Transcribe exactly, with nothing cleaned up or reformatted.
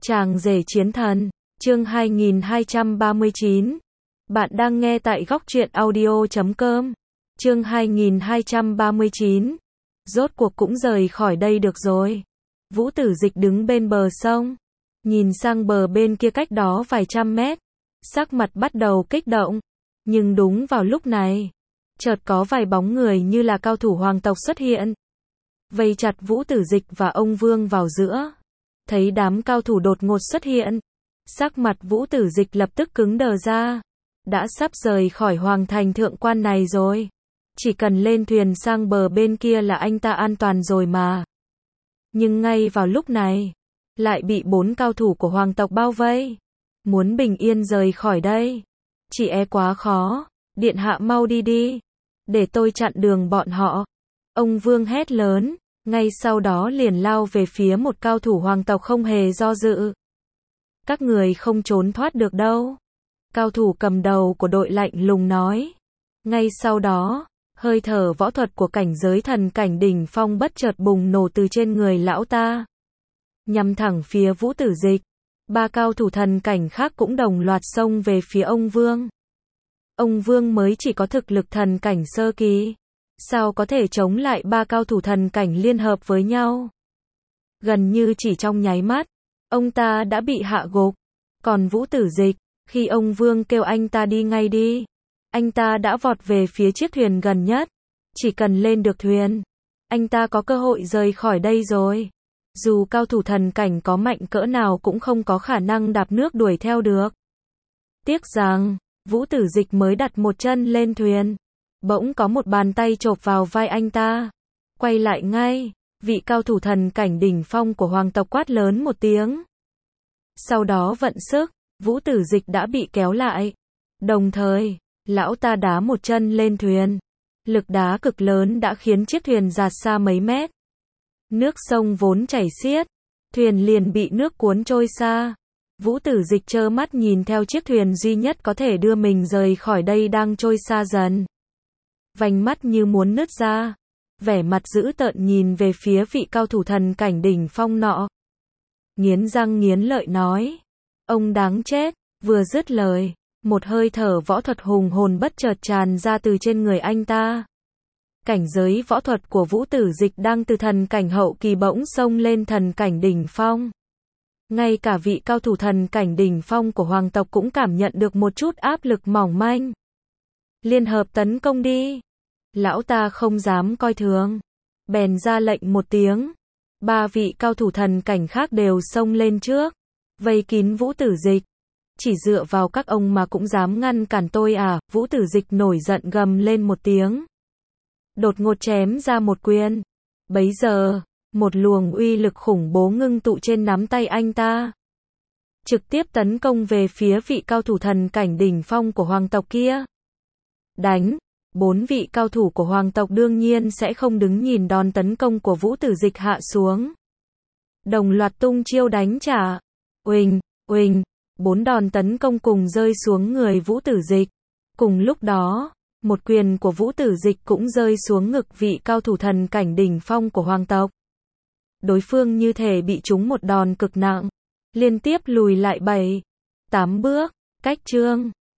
Chàng rể chiến thần, chương hai nghìn hai trăm ba mươi chín. Bạn đang nghe tại góc truyện audio chấm com. Chương hai nghìn hai trăm ba mươi chín. Rốt cuộc cũng rời khỏi đây được rồi. Vũ Tử Dịch đứng bên bờ sông, nhìn sang bờ bên kia cách đó vài trăm mét, sắc mặt bắt đầu kích động. Nhưng đúng vào lúc này, chợt có vài bóng người như là cao thủ hoàng tộc xuất hiện, vây chặt Vũ Tử Dịch và ông Vương vào giữa. Thấy đám cao thủ đột ngột xuất hiện, sắc mặt Vũ Tử Dịch lập tức cứng đờ ra. Đã sắp rời khỏi hoàng thành thượng quan này rồi, chỉ cần lên thuyền sang bờ bên kia là anh ta an toàn rồi mà. Nhưng ngay vào lúc này, lại bị bốn cao thủ của hoàng tộc bao vây. Muốn bình yên rời khỏi đây, chỉ e quá khó. Điện hạ mau đi đi, để tôi chặn đường bọn họ. Ông Vương hét lớn, ngay sau đó liền lao về phía một cao thủ hoàng tộc không hề do dự. Các người không trốn thoát được đâu. Cao thủ cầm đầu của đội lạnh lùng nói. Ngay sau đó, hơi thở võ thuật của cảnh giới thần cảnh đỉnh phong bất chợt bùng nổ từ trên người lão ta, nhằm thẳng phía Vũ Tử Dịch. Ba cao thủ thần cảnh khác cũng đồng loạt xông về phía ông Vương. Ông Vương mới chỉ có thực lực thần cảnh sơ kỳ, sao có thể chống lại ba cao thủ thần cảnh liên hợp với nhau. Gần như chỉ trong nháy mắt, ông ta đã bị hạ gục. Còn Vũ Tử Dịch, khi ông Vương kêu anh ta đi ngay đi, anh ta đã vọt về phía chiếc thuyền gần nhất. Chỉ cần lên được thuyền, anh ta có cơ hội rời khỏi đây rồi. Dù cao thủ thần cảnh có mạnh cỡ nào cũng không có khả năng đạp nước đuổi theo được. Tiếc rằng, Vũ Tử Dịch mới đặt một chân lên thuyền, bỗng có một bàn tay chộp vào vai anh ta. Quay lại ngay, vị cao thủ thần cảnh đỉnh phong của hoàng tộc quát lớn một tiếng. Sau đó vận sức, Vũ Tử Dịch đã bị kéo lại. Đồng thời, lão ta đá một chân lên thuyền. Lực đá cực lớn đã khiến chiếc thuyền dạt xa mấy mét. Nước sông vốn chảy xiết, thuyền liền bị nước cuốn trôi xa. Vũ Tử Dịch trơ mắt nhìn theo chiếc thuyền duy nhất có thể đưa mình rời khỏi đây đang trôi xa dần. Vành mắt như muốn nứt ra, vẻ mặt dữ tợn nhìn về phía vị cao thủ thần cảnh đỉnh phong nọ. Nghiến răng nghiến lợi nói, ông đáng chết. Vừa dứt lời, một hơi thở võ thuật hùng hồn bất chợt tràn ra từ trên người anh ta. Cảnh giới võ thuật của Vũ Tử Dịch đang từ thần cảnh hậu kỳ bỗng xông lên thần cảnh đỉnh phong. Ngay cả vị cao thủ thần cảnh đỉnh phong của hoàng tộc cũng cảm nhận được một chút áp lực mỏng manh. Liên hợp tấn công đi. Lão ta không dám coi thường, bèn ra lệnh một tiếng. Ba vị cao thủ thần cảnh khác đều xông lên trước, vây kín Vũ Tử Dịch. Chỉ dựa vào các ông mà cũng dám ngăn cản tôi à? Vũ Tử Dịch nổi giận gầm lên một tiếng, đột ngột chém ra một quyền. Bấy giờ, một luồng uy lực khủng bố ngưng tụ trên nắm tay anh ta, trực tiếp tấn công về phía vị cao thủ thần cảnh đỉnh phong của hoàng tộc kia. Đánh! Bốn vị cao thủ của hoàng tộc đương nhiên sẽ không đứng nhìn đòn tấn công của Vũ Tử Dịch hạ xuống. Đồng loạt tung chiêu đánh trả. Uỳnh, uỳnh, bốn đòn tấn công cùng rơi xuống người Vũ Tử Dịch. Cùng lúc đó, một quyền của Vũ Tử Dịch cũng rơi xuống ngực vị cao thủ thần cảnh đỉnh phong của hoàng tộc. Đối phương như thể bị trúng một đòn cực nặng, liên tiếp lùi lại bảy, tám bước. Cách chương